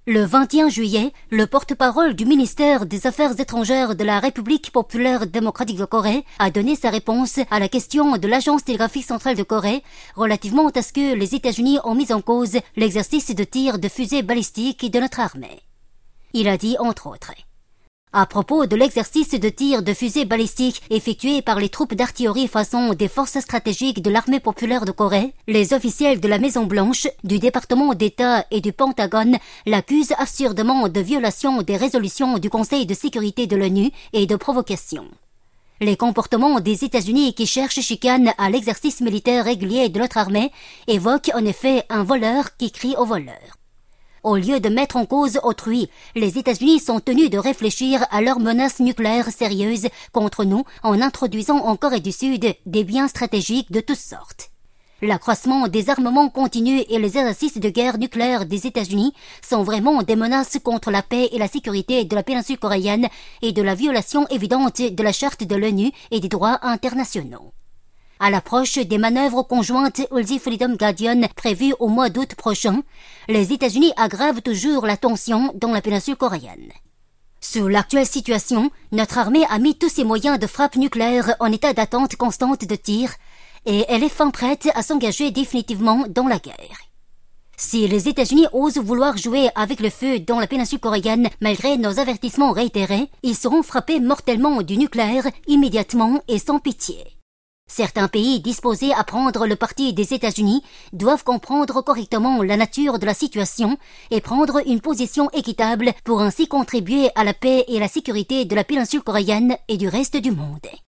Le 21 juillet, le porte-parole du ministère des Affaires étrangères de la République populaire démocratique de Corée a donné sa réponse à la question de l'Agence télégraphique centrale de Corée relativement à ce que les États-Unis ont mis en cause l'exercice de tir de fusées balistiques de notre armée. Il a dit entre autres: à propos de l'exercice de tir de fusées balistiques effectué par les troupes d'artillerie façon des forces stratégiques de l'armée populaire de Corée, les officiels de la Maison-Blanche, du département d'État et du Pentagone l'accusent absurdement de violation des résolutions du Conseil de sécurité de l'ONU et de provocation. Les comportements des États-Unis qui cherchent chicane à l'exercice militaire régulier de notre armée évoquent en effet un voleur qui crie au voleur. Au lieu de mettre en cause autrui, les États-Unis sont tenus de réfléchir à leurs menaces nucléaires sérieuses contre nous en introduisant en Corée du Sud des biens stratégiques de toutes sortes. L'accroissement des armements continus et les exercices de guerre nucléaire des États-Unis sont vraiment des menaces contre la paix et la sécurité de la péninsule coréenne et de la violation évidente de la Charte de l'ONU et des droits internationaux. À l'approche des manœuvres conjointes Ulzi Freedom Guardian prévues au mois d'août prochain, les États-Unis aggravent toujours la tension dans la péninsule coréenne. Sur l'actuelle situation, notre armée a mis tous ses moyens de frappe nucléaire en état d'attente constante de tir et elle est fin prête à s'engager définitivement dans la guerre. Si les États-Unis osent vouloir jouer avec le feu dans la péninsule coréenne malgré nos avertissements réitérés, ils seront frappés mortellement du nucléaire immédiatement et sans pitié. Certains pays disposés à prendre le parti des États-Unis doivent comprendre correctement la nature de la situation et prendre une position équitable pour ainsi contribuer à la paix et la sécurité de la péninsule coréenne et du reste du monde.